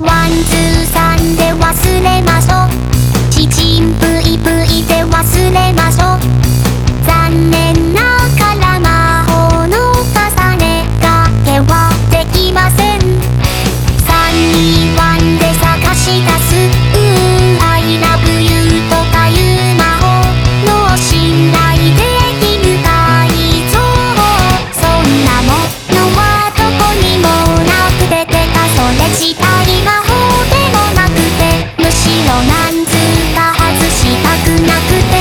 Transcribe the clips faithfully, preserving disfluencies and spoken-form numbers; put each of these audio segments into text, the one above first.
ワンツーさんで忘れましょう。ちちんぷいぷいで忘れましょう。残念ながら魔法の重ねがけはできません。さんにワンで探し出す I love you とかいう魔法の信頼できる改造。そんなものはどこにもなくててかそれ自体魔法でもなくて、むしろなんつうか外したくなくて、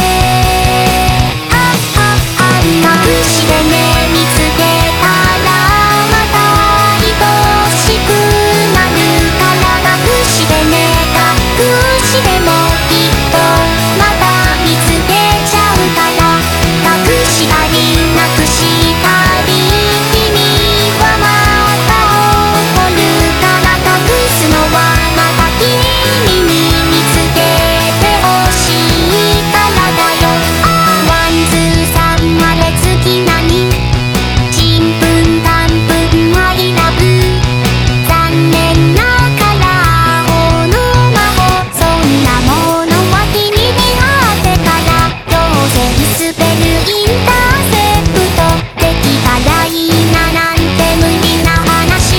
あああ隠してね見つけたらまた愛しくなるから隠してね隠してもきっとまた見つけちゃうから、隠したりなくしたり君はまた怒るから隠すのはまた君に見つけてほしいからだよ。ワンツーさんまで月何ちんぷんかんぷんI love。残念ながら魔法の魔法、そんなものは君にあってから、どうせスペルインターセプトできたらいいななんて無理な話。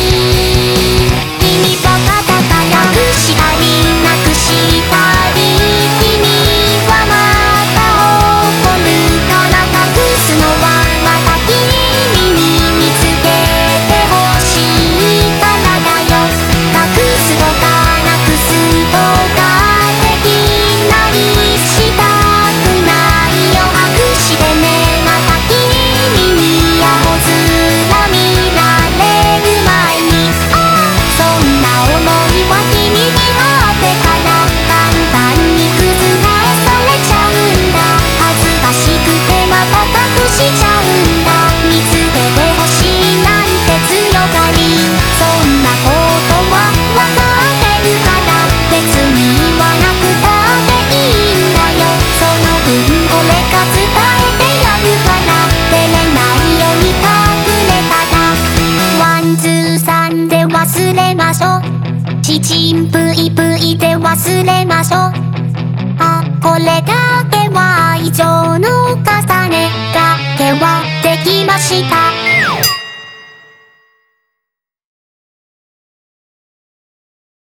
君バカだから隠したりなくしたり君はまた怒るから隠すのはまた君に見つけてほしいからだよ。隠すとかなくすとかできないしたくないよ。隠してねまた君に青空見られる前に、そんな想いは君にあってから簡単に覆されちゃうんだ。恥ずかしくてまた隠しちゃうんだ。見つけてほしいなんて強がり、そんなことはわかってるから別に言わなくたっていいんだよ。その分俺が伝えてやるから照れないように隠れたら、ワンツーさんで忘れましょう。ちちんぷいぷいで忘れましょう。あ、これだけは愛情の重ねだけはできました。